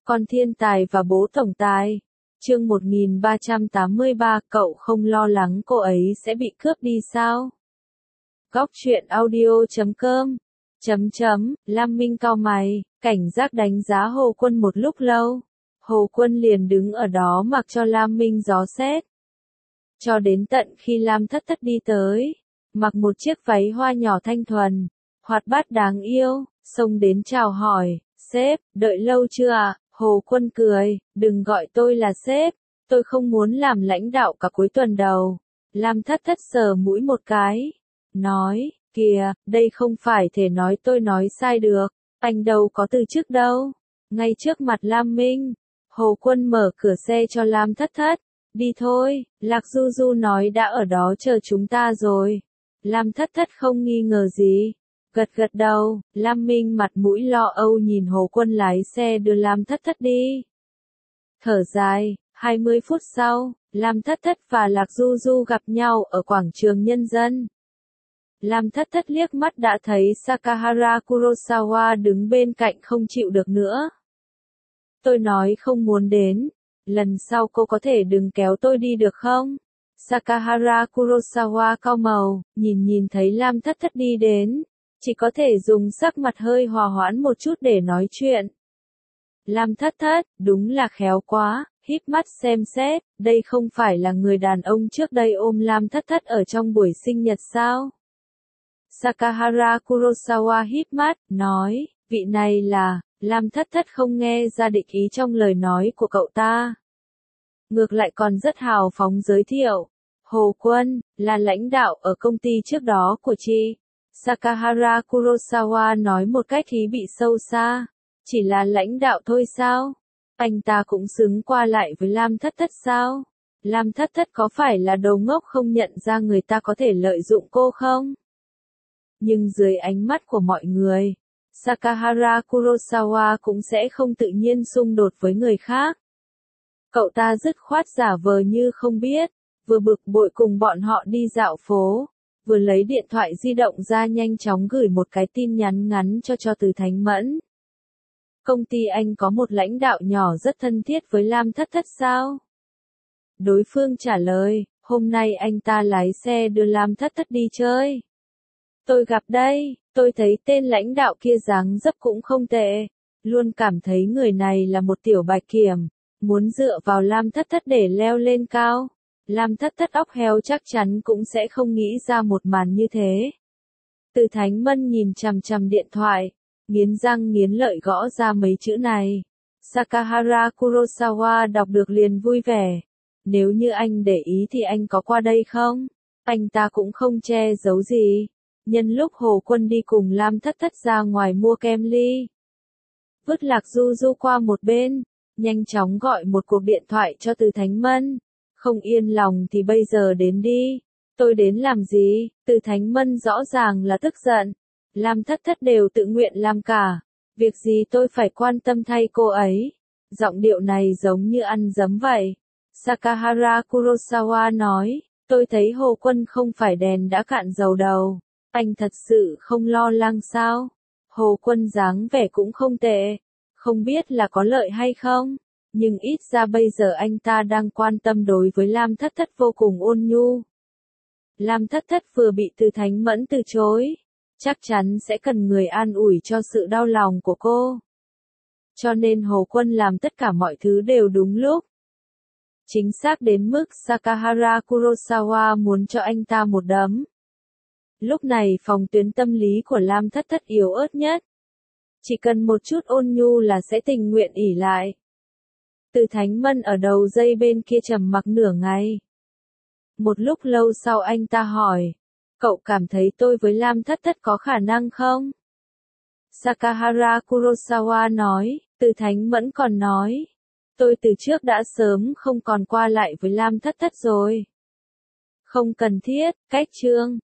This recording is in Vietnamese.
Con thiên tài và bố tổng tài. Chương 1383, cậu không lo lắng cô ấy sẽ bị cướp đi sao? Góc truyện audio.com. Lam Minh cau mày, cảnh giác đánh giá Hồ Quân một lúc lâu. Hồ Quân liền đứng ở đó mặc cho Lam Minh dò xét. Cho đến tận khi Lam Thất Thất đi tới, mặc một chiếc váy hoa nhỏ thanh thuần, hoạt bát đáng yêu, xông đến chào hỏi, sếp, đợi lâu chưa ạ? Hồ Quân cười, đừng gọi tôi là sếp, tôi không muốn làm lãnh đạo cả cuối tuần đầu. Lam Thất Thất sờ mũi một cái, nói, kìa, đây không phải thể nói tôi nói sai được, anh đâu có từ chức đâu. Ngay trước mặt Lam Minh, Hồ Quân mở cửa xe cho Lam Thất Thất, đi thôi, Lạc Du Du nói đã ở đó chờ chúng ta rồi. Lam Thất Thất không nghi ngờ gì. Gật gật đầu, Lam Minh mặt mũi lo âu nhìn Hồ Quân lái xe đưa Lam Thất Thất đi. Thở dài, 20 phút sau, Lam Thất Thất và Lạc Du Du gặp nhau ở quảng trường nhân dân. Lam Thất Thất liếc mắt đã thấy Sakahara Kurosawa đứng bên cạnh không chịu được nữa. Tôi nói không muốn đến, lần sau cô có thể đừng kéo tôi đi được không? Sakahara Kurosawa cau màu, nhìn thấy Lam Thất Thất đi đến. Chỉ có thể dùng sắc mặt hơi hòa hoãn một chút để nói chuyện. Lam Thất Thất, đúng là khéo quá, híp mắt xem xét, đây không phải là người đàn ông trước đây ôm Lam Thất Thất ở trong buổi sinh nhật sao? Sakahara Kurosawa híp mắt, nói, vị này là, Lam Thất Thất không nghe ra định ý trong lời nói của cậu ta. Ngược lại còn rất hào phóng giới thiệu, Hồ Quân, là lãnh đạo ở công ty trước đó của chị. Sakahara Kurosawa nói một cách ý bị sâu xa. Chỉ là lãnh đạo thôi sao? Anh ta cũng xứng qua lại với Lam Thất Thất sao? Lam Thất Thất có phải là đồ ngốc không nhận ra người ta có thể lợi dụng cô không? Nhưng dưới ánh mắt của mọi người, Sakahara Kurosawa cũng sẽ không tự nhiên xung đột với người khác. Cậu ta dứt khoát giả vờ như không biết, vừa bực bội cùng bọn họ đi dạo phố. Vừa lấy điện thoại di động ra nhanh chóng gửi một cái tin nhắn ngắn cho Từ Thánh Mẫn. Công ty anh có một lãnh đạo nhỏ rất thân thiết với Lam Thất Thất sao? Đối phương trả lời, hôm nay anh ta lái xe đưa Lam Thất Thất đi chơi. Tôi gặp đây, tôi thấy tên lãnh đạo kia dáng dấp cũng không tệ. Luôn cảm thấy người này là một tiểu bạch kiểm, muốn dựa vào Lam Thất Thất để leo lên cao. Lam Thất Thất óc heo chắc chắn cũng sẽ không nghĩ ra một màn như thế. Từ Thánh Mân nhìn chằm chằm điện thoại, nghiến răng nghiến lợi gõ ra mấy chữ này. Sakahara Kurosawa đọc được liền vui vẻ. Nếu như anh để ý thì anh có qua đây không? Anh ta cũng không che giấu gì. Nhân lúc Hồ Quân đi cùng Lam Thất Thất ra ngoài mua kem ly, vứt Lạc Du Du qua một bên, nhanh chóng gọi một cuộc điện thoại cho Từ Thánh Mân. Không yên lòng thì bây giờ đến đi. Tôi đến làm gì? Từ Thánh Mân rõ ràng là tức giận. Lam Thất Thất đều tự nguyện làm cả. Việc gì tôi phải quan tâm thay cô ấy? Giọng điệu này giống như ăn dấm vậy. Sakahara Kurosawa nói, tôi thấy Hồ Quân không phải đèn đã cạn dầu đâu. Anh thật sự không lo lắng sao? Hồ Quân dáng vẻ cũng không tệ. Không biết là có lợi hay không? Nhưng ít ra bây giờ anh ta đang quan tâm đối với Lam Thất Thất vô cùng ôn nhu. Lam Thất Thất vừa bị Từ Thánh Mẫn từ chối, chắc chắn sẽ cần người an ủi cho sự đau lòng của cô. Cho nên Hồ Quân làm tất cả mọi thứ đều đúng lúc. Chính xác đến mức Sakahara Kurosawa muốn cho anh ta một đấm. Lúc này phòng tuyến tâm lý của Lam Thất Thất yếu ớt nhất. Chỉ cần một chút ôn nhu là sẽ tình nguyện ỷ lại. Từ Thánh Mân ở đầu dây bên kia trầm mặc nửa ngày. Một lúc lâu sau anh ta hỏi, cậu cảm thấy tôi với Lam Thất Thất có khả năng không? Sakahara Kurosawa nói, Từ Thánh Mẫn còn nói, tôi từ trước đã sớm không còn qua lại với Lam Thất Thất rồi. Không cần thiết, cách chương.